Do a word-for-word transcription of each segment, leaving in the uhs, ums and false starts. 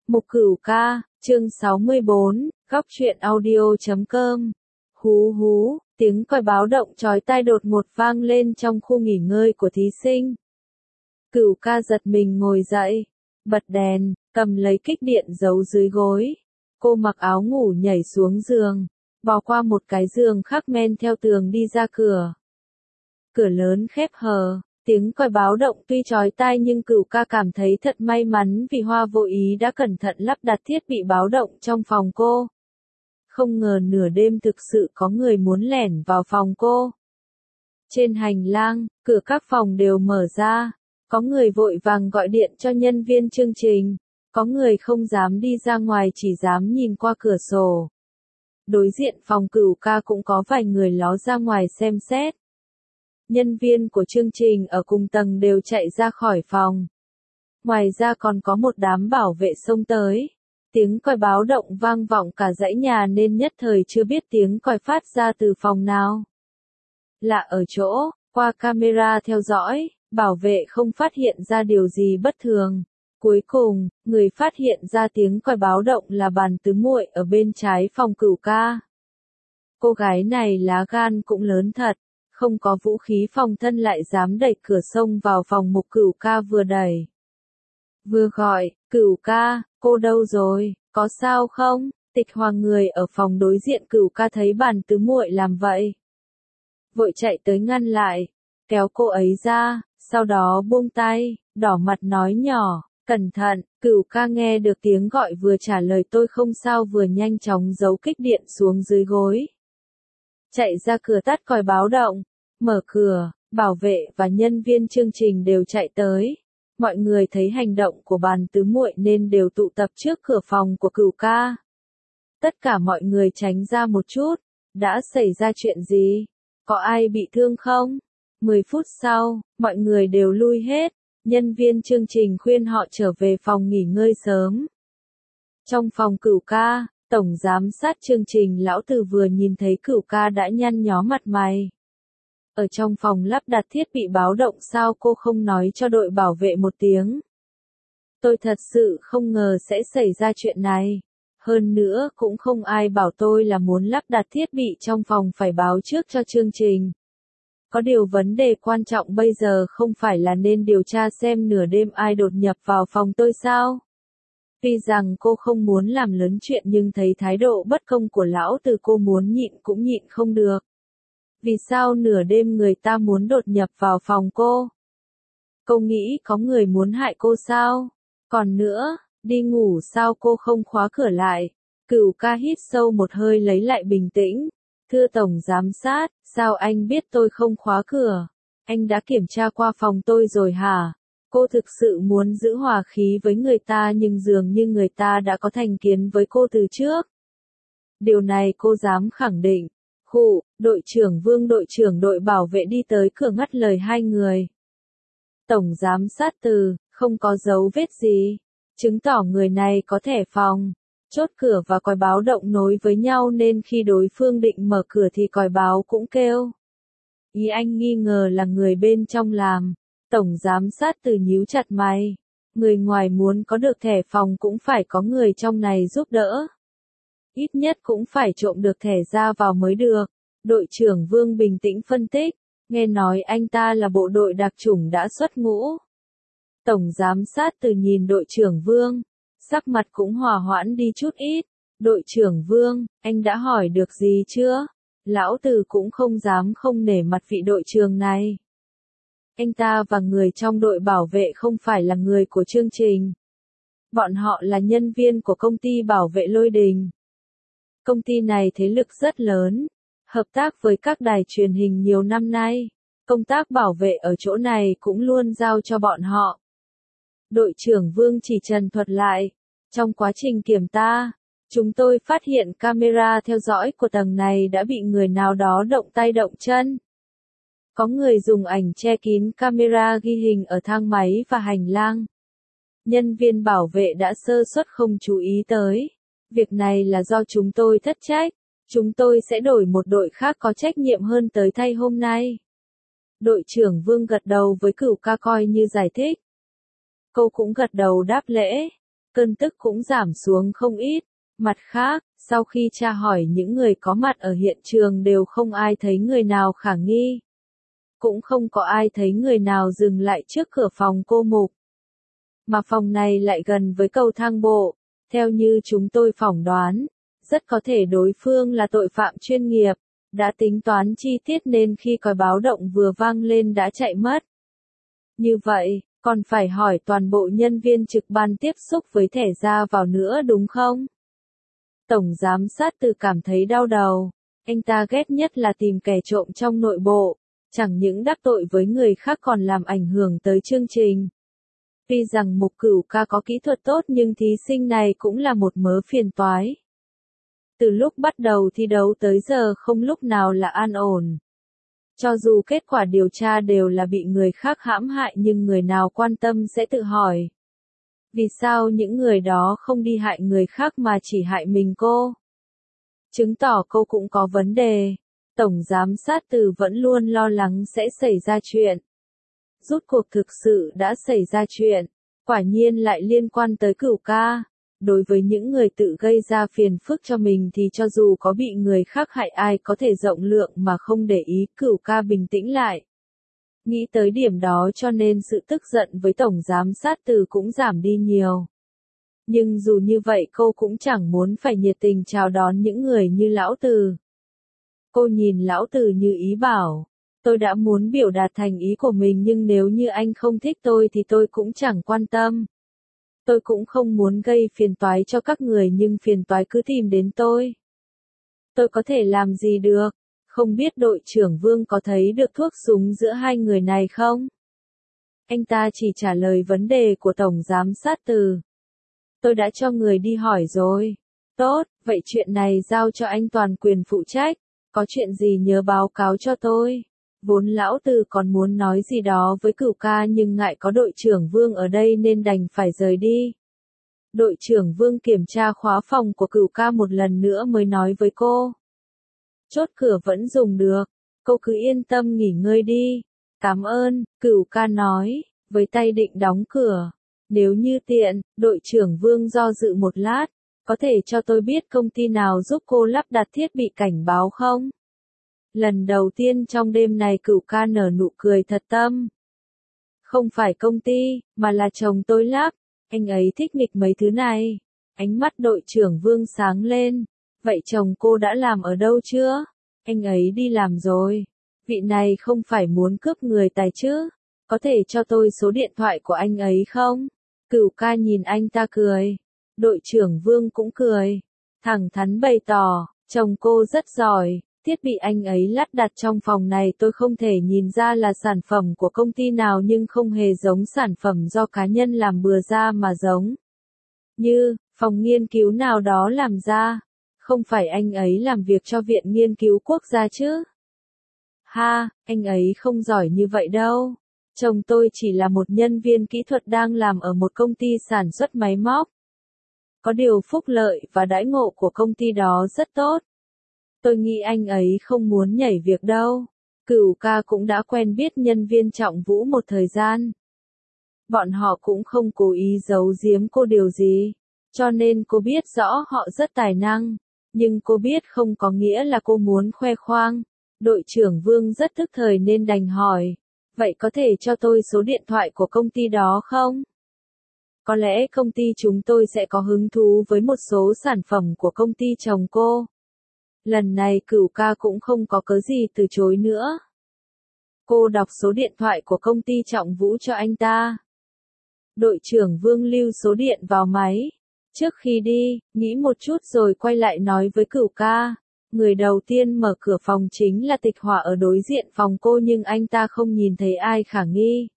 Mục Cửu Ca, chương sáu mươi bốn, góc truyện audio chấm com. Hú hú, tiếng còi báo động chói tai đột ngột vang lên trong khu nghỉ ngơi của thí sinh. Cửu Ca giật mình ngồi dậy, bật đèn, cầm lấy kích điện giấu dưới gối. Cô mặc áo ngủ nhảy xuống giường, bò qua một cái giường khác men theo tường đi ra cửa. Cửa lớn khép hờ. Tiếng còi báo động tuy chói tai nhưng Cửu Ca cảm thấy thật may mắn vì Hoa vô ý đã cẩn thận lắp đặt thiết bị báo động trong phòng cô. Không ngờ nửa đêm thực sự có người muốn lẻn vào phòng cô. Trên hành lang, cửa các phòng đều mở ra. Có người vội vàng gọi điện cho nhân viên chương trình. Có người không dám đi ra ngoài chỉ dám nhìn qua cửa sổ. Đối diện phòng Cửu Ca cũng có vài người ló ra ngoài xem xét. Nhân viên của chương trình ở cùng tầng đều chạy ra khỏi phòng. Ngoài ra còn có một đám bảo vệ xông tới. Tiếng còi báo động vang vọng cả dãy nhà nên nhất thời chưa biết tiếng còi phát ra từ phòng nào. Lạ ở chỗ, qua camera theo dõi, bảo vệ không phát hiện ra điều gì bất thường. Cuối cùng, người phát hiện ra tiếng còi báo động là Bàn Tứ Muội ở bên trái phòng Cửu Ca. Cô gái này lá gan cũng lớn thật. Không có vũ khí phòng thân lại dám đẩy cửa xông vào phòng Mục Cửu Ca vừa đẩy. Vừa gọi, Cửu Ca, cô đâu rồi, có sao không? Tịch Hoàng người ở phòng đối diện Cửu Ca thấy Bàn Tứ Muội làm vậy. Vội chạy tới ngăn lại, kéo cô ấy ra, sau đó buông tay, đỏ mặt nói nhỏ, cẩn thận. Cửu Ca nghe được tiếng gọi vừa trả lời tôi không sao vừa nhanh chóng giấu kích điện xuống dưới gối. Chạy ra cửa tắt còi báo động, mở cửa, bảo vệ và nhân viên chương trình đều chạy tới. Mọi người thấy hành động của Bàn Tứ Muội nên đều tụ tập trước cửa phòng của Cửu Ca. Tất cả mọi người tránh ra một chút, đã xảy ra chuyện gì? Có ai bị thương không? Mười phút sau, mọi người đều lui hết, nhân viên chương trình khuyên họ trở về phòng nghỉ ngơi sớm. Trong phòng Cửu Ca, Tổng giám sát chương trình Lão Từ vừa nhìn thấy Cửu Ca đã nhăn nhó mặt mày. Ở trong phòng lắp đặt thiết bị báo động sao cô không nói cho đội bảo vệ một tiếng. Tôi thật sự không ngờ sẽ xảy ra chuyện này. Hơn nữa cũng không ai bảo tôi là muốn lắp đặt thiết bị trong phòng phải báo trước cho chương trình. Có điều vấn đề quan trọng bây giờ không phải là nên điều tra xem nửa đêm ai đột nhập vào phòng tôi sao? Tuy rằng cô không muốn làm lớn chuyện nhưng thấy thái độ bất công của Lão Từ cô muốn nhịn cũng nhịn không được. Vì sao nửa đêm người ta muốn đột nhập vào phòng cô? Cô nghĩ có người muốn hại cô sao? Còn nữa, đi ngủ sao cô không khóa cửa lại? Cửu Ca hít sâu một hơi lấy lại bình tĩnh. Thưa Tổng giám sát, sao anh biết tôi không khóa cửa? Anh đã kiểm tra qua phòng tôi rồi hả? Cô thực sự muốn giữ hòa khí với người ta nhưng dường như người ta đã có thành kiến với cô từ trước. Điều này cô dám khẳng định. Khụ, đội trưởng Vương đội trưởng đội bảo vệ đi tới cửa ngắt lời hai người. Tổng giám sát Từ, không có dấu vết gì. Chứng tỏ người này có thẻ phòng. Chốt cửa và còi báo động nối với nhau nên khi đối phương định mở cửa thì còi báo cũng kêu. Ý anh nghi ngờ là người bên trong làm. Tổng giám sát Từ nhíu chặt mày. Người ngoài muốn có được thẻ phòng cũng phải có người trong này giúp đỡ. Ít nhất cũng phải trộm được thẻ ra vào mới được. Đội trưởng Vương bình tĩnh phân tích. Nghe nói anh ta là bộ đội đặc chủng đã xuất ngũ. Tổng giám sát Từ nhìn đội trưởng Vương. Sắc mặt cũng hòa hoãn đi chút ít. Đội trưởng Vương, anh đã hỏi được gì chưa? Lão Từ cũng không dám không nể mặt vị đội trưởng này. Anh ta và người trong đội bảo vệ không phải là người của chương trình. Bọn họ là nhân viên của công ty bảo vệ Lôi Đình. Công ty này thế lực rất lớn, hợp tác với các đài truyền hình nhiều năm nay. Công tác bảo vệ ở chỗ này cũng luôn giao cho bọn họ. Đội trưởng Vương chỉ trần thuật lại. Trong quá trình kiểm tra, chúng tôi phát hiện camera theo dõi của tầng này đã bị người nào đó động tay động chân. Có người dùng ảnh che kín camera ghi hình ở thang máy và hành lang. Nhân viên bảo vệ đã sơ suất không chú ý tới. Việc này là do chúng tôi thất trách. Chúng tôi sẽ đổi một đội khác có trách nhiệm hơn tới thay hôm nay. Đội trưởng Vương gật đầu với Cửu Ca coi như giải thích. Cô cũng gật đầu đáp lễ. cơn tức cũng giảm xuống không ít. Mặt khác, sau khi tra hỏi những người có mặt ở hiện trường đều không ai thấy người nào khả nghi. Cũng không có ai thấy người nào dừng lại trước cửa phòng cô Mục. Mà phòng này lại gần với cầu thang bộ, theo như chúng tôi phỏng đoán, rất có thể đối phương là tội phạm chuyên nghiệp, đã tính toán chi tiết nên khi còi báo động vừa vang lên đã chạy mất. Như vậy, còn phải hỏi toàn bộ nhân viên trực ban tiếp xúc với thẻ ra vào nữa đúng không? Tổng giám sát Từ cảm thấy đau đầu, anh ta ghét nhất là tìm kẻ trộm trong nội bộ, chẳng những đắc tội với người khác còn làm ảnh hưởng tới chương trình. Tuy rằng Mục Cửu ca có kỹ thuật tốt nhưng thí sinh này cũng là một mớ phiền toái. Từ lúc bắt đầu thi đấu tới giờ không lúc nào là an ổn. Cho dù kết quả điều tra đều là bị người khác hãm hại nhưng người nào quan tâm sẽ tự hỏi. Vì sao những người đó không đi hại người khác mà chỉ hại mình cô? Chứng tỏ cô cũng có vấn đề. Tổng giám sát Từ vẫn luôn lo lắng sẽ xảy ra chuyện. Rút cuộc thực sự đã xảy ra chuyện, quả nhiên lại liên quan tới Cửu ca. Đối với những người tự gây ra phiền phức cho mình thì cho dù có bị người khác hại ai có thể rộng lượng mà không để ý. Cửu ca bình tĩnh lại. Nghĩ tới điểm đó cho nên sự tức giận với Tổng giám sát Từ cũng giảm đi nhiều. Nhưng dù như vậy cô cũng chẳng muốn phải nhiệt tình chào đón những người như Lão Từ. Cô nhìn Lão Từ như ý bảo, tôi đã muốn biểu đạt thành ý của mình nhưng nếu như anh không thích tôi thì tôi cũng chẳng quan tâm. Tôi cũng không muốn gây phiền toái cho các người nhưng phiền toái cứ tìm đến tôi. Tôi có thể làm gì được? Không biết đội trưởng Vương có thấy được thuốc súng giữa hai người này không? Anh ta chỉ trả lời vấn đề của Tổng giám sát Từ. Tôi đã cho người đi hỏi rồi. Tốt, vậy chuyện này giao cho anh toàn quyền phụ trách. Có chuyện gì nhớ báo cáo cho tôi. Vốn Lão Từ còn muốn nói gì đó với Cửu ca nhưng ngại có đội trưởng Vương ở đây nên đành phải rời đi. Đội trưởng Vương kiểm tra khóa phòng của Cửu ca một lần nữa mới nói với cô. Chốt cửa vẫn dùng được, cô cứ yên tâm nghỉ ngơi đi. Cảm ơn, Cửu ca nói, với tay định đóng cửa. Nếu như tiện, đội trưởng Vương do dự một lát, có thể cho tôi biết công ty nào giúp cô lắp đặt thiết bị cảnh báo không? Lần đầu tiên trong đêm này Cửu ca nở nụ cười thật tâm. Không phải công ty, mà là chồng tôi lắp, anh ấy thích nghịch mấy thứ này. Ánh mắt đội trưởng Vương sáng lên. Vậy chồng cô đã làm ở đâu chưa? Anh ấy đi làm rồi. Vị này không phải muốn cướp người tài chứ? Có thể cho tôi số điện thoại của anh ấy không? Cửu ca nhìn anh ta cười. Đội trưởng Vương cũng cười. Thẳng thắn bày tỏ, chồng cô rất giỏi. Thiết bị anh ấy lắp đặt trong phòng này tôi không thể nhìn ra là sản phẩm của công ty nào nhưng không hề giống sản phẩm do cá nhân làm bừa ra mà giống. Như, phòng nghiên cứu nào đó làm ra. Không phải anh ấy làm việc cho Viện Nghiên cứu Quốc gia chứ? Ha, anh ấy không giỏi như vậy đâu. Chồng tôi chỉ là một nhân viên kỹ thuật đang làm ở một công ty sản xuất máy móc. Có điều phúc lợi và đãi ngộ của công ty đó rất tốt. Tôi nghĩ anh ấy không muốn nhảy việc đâu. Cửu ca cũng đã quen biết nhân viên Trọng Vũ một thời gian. Bọn họ cũng không cố ý giấu giếm cô điều gì. Cho nên cô biết rõ họ rất tài năng. Nhưng cô biết không có nghĩa là cô muốn khoe khoang. Đội trưởng Vương rất tức thời nên đành hỏi. Vậy có thể cho tôi số điện thoại của công ty đó không? Có lẽ công ty chúng tôi sẽ có hứng thú với một số sản phẩm của công ty chồng cô. Lần này Cửu ca cũng không có cớ gì từ chối nữa. Cô đọc số điện thoại của công ty Trọng Vũ cho anh ta. Đội trưởng Vương lưu số điện vào máy. Trước khi đi, nghĩ một chút rồi quay lại nói với Cửu ca. Người đầu tiên mở cửa phòng chính là Tịch Hỏa ở đối diện phòng cô nhưng anh ta không nhìn thấy ai khả nghi.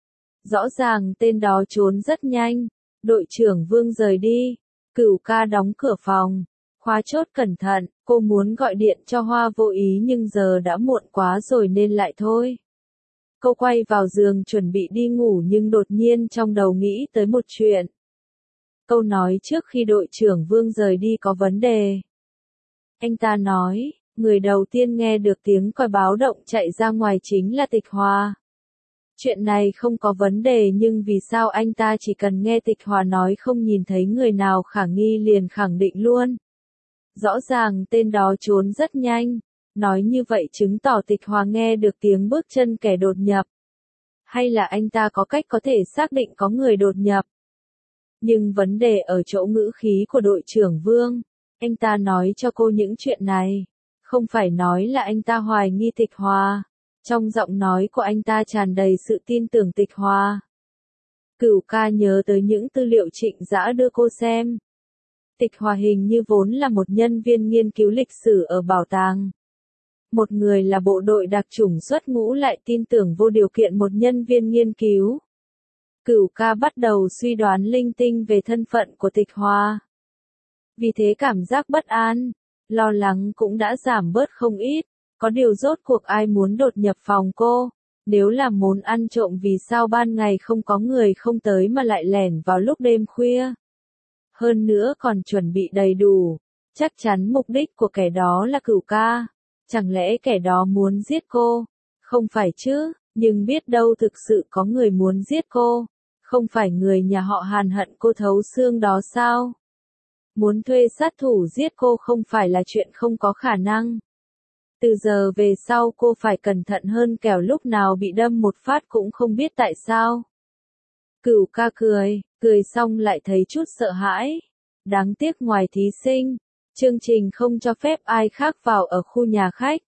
Rõ ràng tên đó trốn rất nhanh. Đội trưởng Vương rời đi. Cửu ca đóng cửa phòng. Khóa chốt cẩn thận, cô muốn gọi điện cho Hoa Vô Ý nhưng giờ đã muộn quá rồi nên lại thôi. Cô quay vào giường chuẩn bị đi ngủ nhưng đột nhiên trong đầu nghĩ tới một chuyện. Câu nói trước khi đội trưởng Vương rời đi có vấn đề. Anh ta nói, người đầu tiên nghe được tiếng còi báo động chạy ra ngoài chính là Tịch Hòa. Chuyện này không có vấn đề nhưng vì sao anh ta chỉ cần nghe Tịch Hòa nói không nhìn thấy người nào khả nghi liền khẳng định luôn. Rõ ràng tên đó trốn rất nhanh, nói như vậy chứng tỏ Tịch Hòa nghe được tiếng bước chân kẻ đột nhập. Hay là anh ta có cách có thể xác định có người đột nhập. Nhưng vấn đề ở chỗ ngữ khí của đội trưởng Vương, anh ta nói cho cô những chuyện này, không phải nói là anh ta hoài nghi Tịch Hòa. Trong giọng nói của anh ta tràn đầy sự tin tưởng Tịch Hòa. Cửu ca nhớ tới những tư liệu Trịnh Dã đưa cô xem. Tịch Hòa hình như vốn là một nhân viên nghiên cứu lịch sử ở bảo tàng. Một người là bộ đội đặc chủng xuất ngũ lại tin tưởng vô điều kiện một nhân viên nghiên cứu. Cửu ca bắt đầu suy đoán linh tinh về thân phận của Tịch Hòa. Vì thế cảm giác bất an, lo lắng cũng đã giảm bớt không ít. Có điều rốt cuộc ai muốn đột nhập phòng cô? Nếu là muốn ăn trộm vì sao ban ngày không có người không tới mà lại lẻn vào lúc đêm khuya? Hơn nữa còn chuẩn bị đầy đủ. Chắc chắn mục đích của kẻ đó là Cửu ca. Chẳng lẽ kẻ đó muốn giết cô? Không phải chứ, nhưng biết đâu thực sự có người muốn giết cô. Không phải người nhà họ Hàn hận cô thấu xương đó sao? Muốn thuê sát thủ giết cô không phải là chuyện không có khả năng. Từ giờ về sau cô phải cẩn thận hơn kẻo lúc nào bị đâm một phát cũng không biết tại sao. Cửu ca cười, cười xong lại thấy chút sợ hãi. Đáng tiếc ngoài thí sinh, chương trình không cho phép ai khác vào ở khu nhà khách.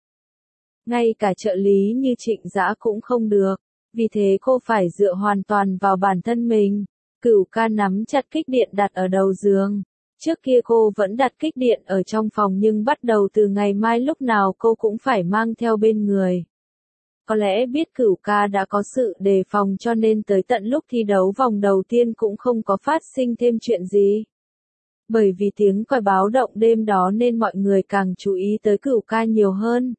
Ngay cả trợ lý như Trịnh Dã cũng không được, vì thế cô phải dựa hoàn toàn vào bản thân mình. Cửu ca nắm chặt kích điện đặt ở đầu giường. Trước kia cô vẫn đặt kích điện ở trong phòng nhưng bắt đầu từ ngày mai lúc nào cô cũng phải mang theo bên người. Có lẽ biết Cửu ca đã có sự đề phòng cho nên tới tận lúc thi đấu vòng đầu tiên cũng không có phát sinh thêm chuyện gì. Bởi vì tiếng còi báo động đêm đó nên mọi người càng chú ý tới Cửu ca nhiều hơn.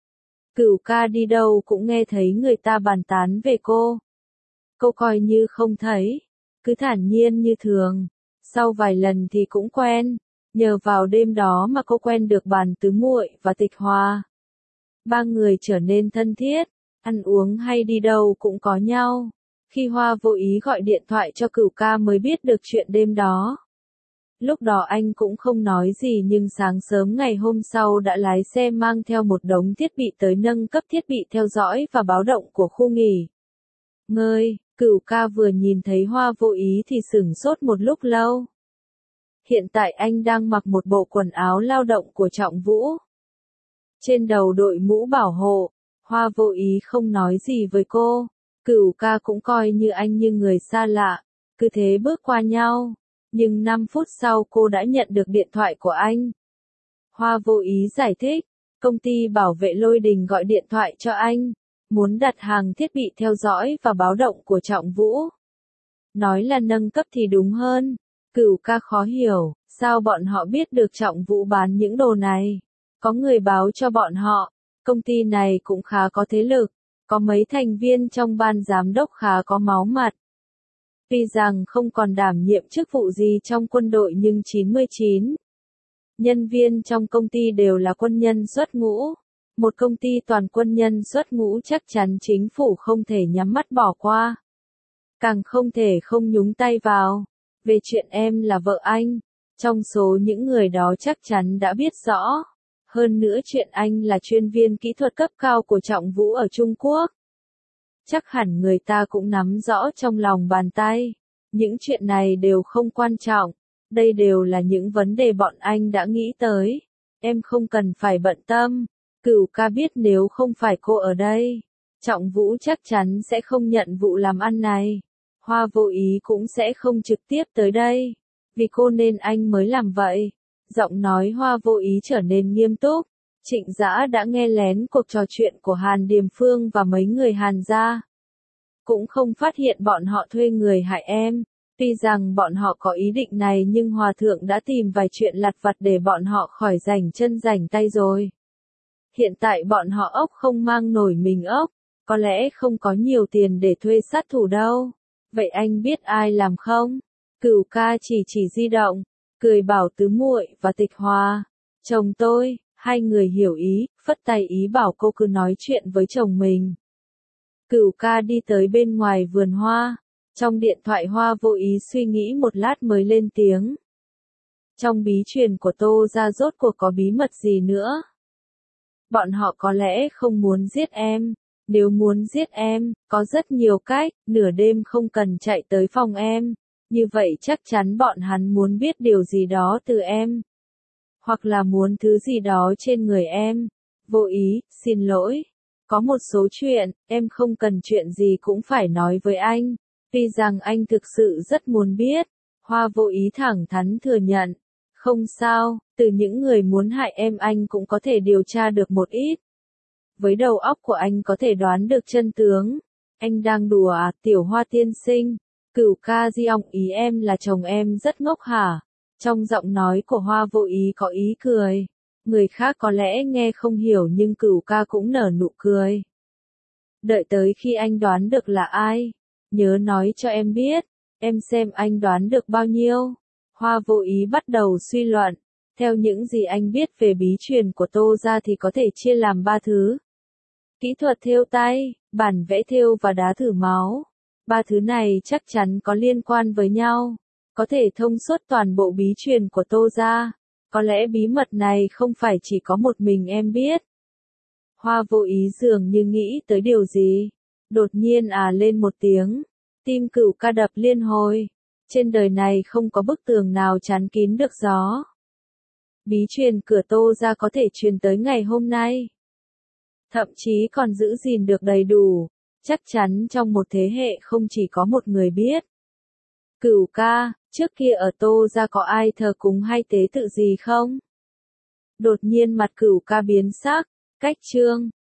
Cửu ca đi đâu cũng nghe thấy người ta bàn tán về cô. Cô coi như không thấy, cứ thản nhiên như thường. Sau vài lần thì cũng quen, nhờ vào đêm đó mà cô quen được Bàn Tứ Muội và Tịch Hòa. Ba người trở nên thân thiết, ăn uống hay đi đâu cũng có nhau. Khi Hoa vô ý gọi điện thoại cho Cửu ca mới biết được chuyện đêm đó. Lúc đó anh cũng không nói gì nhưng sáng sớm ngày hôm sau đã lái xe mang theo một đống thiết bị tới nâng cấp thiết bị theo dõi và báo động của khu nghỉ ngơi. Cửu ca vừa nhìn thấy Hoa vô ý thì sửng sốt một lúc lâu. Hiện tại anh đang mặc một bộ quần áo lao động của Trọng Vũ. Trên đầu đội mũ bảo hộ, Hoa vô ý không nói gì với cô. Cửu ca cũng coi như anh như người xa lạ, cứ thế bước qua nhau. Nhưng năm phút sau cô đã nhận được điện thoại của anh. Hoa vô ý giải thích, công ty bảo vệ Lôi Đình gọi điện thoại cho anh. Muốn đặt hàng thiết bị theo dõi và báo động của Trọng Vũ. Nói là nâng cấp thì đúng hơn. Cửu ca khó hiểu, sao bọn họ biết được Trọng Vũ bán những đồ này? Có người báo cho bọn họ, công ty này cũng khá có thế lực, có mấy thành viên trong ban giám đốc khá có máu mặt. Tuy rằng không còn đảm nhiệm chức vụ gì trong quân đội nhưng chín mươi chín nhân viên trong công ty đều là quân nhân xuất ngũ. Một công ty toàn quân nhân xuất ngũ chắc chắn chính phủ không thể nhắm mắt bỏ qua. Càng không thể không nhúng tay vào. Về chuyện em là vợ anh, trong số những người đó chắc chắn đã biết rõ. Hơn nữa chuyện anh là chuyên viên kỹ thuật cấp cao của Trọng Vũ ở Trung Quốc. Chắc hẳn người ta cũng nắm rõ trong lòng bàn tay. Những chuyện này đều không quan trọng. Đây đều là những vấn đề bọn anh đã nghĩ tới. Em không cần phải bận tâm. Cửu ca biết nếu không phải cô ở đây, Trọng Vũ chắc chắn sẽ không nhận vụ làm ăn này. Hoa vô ý cũng sẽ không trực tiếp tới đây. Vì cô nên anh mới làm vậy. Giọng nói Hoa vô ý trở nên nghiêm túc. Trịnh Dã đã nghe lén cuộc trò chuyện của Hàn Điềm Phương và mấy người Hàn gia. Cũng không phát hiện bọn họ thuê người hại em. Tuy rằng bọn họ có ý định này nhưng Hòa Thượng đã tìm vài chuyện lặt vặt để bọn họ khỏi rảnh chân rảnh tay rồi. Hiện tại bọn họ ốc không mang nổi mình ốc, có lẽ không có nhiều tiền để thuê sát thủ đâu. Vậy anh biết ai làm không? Cửu ca chỉ chỉ di động, cười bảo Tứ Muội và Tịch Hòa. Chồng tôi, hai người hiểu ý, phất tay ý bảo cô cứ nói chuyện với chồng mình. Cửu ca đi tới bên ngoài vườn hoa. Trong điện thoại Hoa vô ý suy nghĩ một lát mới lên tiếng. Trong bí truyền của Tô gia rốt cuộc có bí mật gì nữa? Bọn họ có lẽ không muốn giết em. Nếu muốn giết em, có rất nhiều cách, nửa đêm không cần chạy tới phòng em. Như vậy chắc chắn bọn hắn muốn biết điều gì đó từ em. Hoặc là muốn thứ gì đó trên người em. Vô ý, xin lỗi. Có một số chuyện, em không cần chuyện gì cũng phải nói với anh. Tuy rằng anh thực sự rất muốn biết. Hoa vô ý thẳng thắn thừa nhận. Không sao, từ những người muốn hại em anh cũng có thể điều tra được một ít. Với đầu óc của anh có thể đoán được chân tướng. Anh đang đùa à, Tiểu Hoa tiên sinh. Cửu ca di ong ý em là chồng em rất ngốc hả? Trong giọng nói của Hoa vô ý có ý cười. Người khác có lẽ nghe không hiểu nhưng cửu ca cũng nở nụ cười. Đợi tới khi anh đoán được là ai. Nhớ nói cho em biết. Em xem anh đoán được bao nhiêu. Hoa vô ý bắt đầu suy luận. Theo những gì anh biết về bí truyền của Tô gia thì có thể chia làm ba thứ. Kỹ thuật thêu tay, bản vẽ thêu và đá thử máu. Ba thứ này chắc chắn có liên quan với nhau. Có thể thông suốt toàn bộ bí truyền của Tô gia. Có lẽ bí mật này không phải chỉ có một mình em biết. Hoa vô ý dường như nghĩ tới điều gì. Đột nhiên à lên một tiếng. Tim cửu ca đập liên hồi. Trên đời này không có bức tường nào chắn kín được gió. Bí truyền cửa Tô gia có thể truyền tới ngày hôm nay. Thậm chí còn giữ gìn được đầy đủ. Chắc chắn trong một thế hệ không chỉ có một người biết. Cửu ca, trước kia ở Tô gia có ai thờ cúng hay tế tự gì không? Đột nhiên mặt cửu ca biến sắc. Cách chương.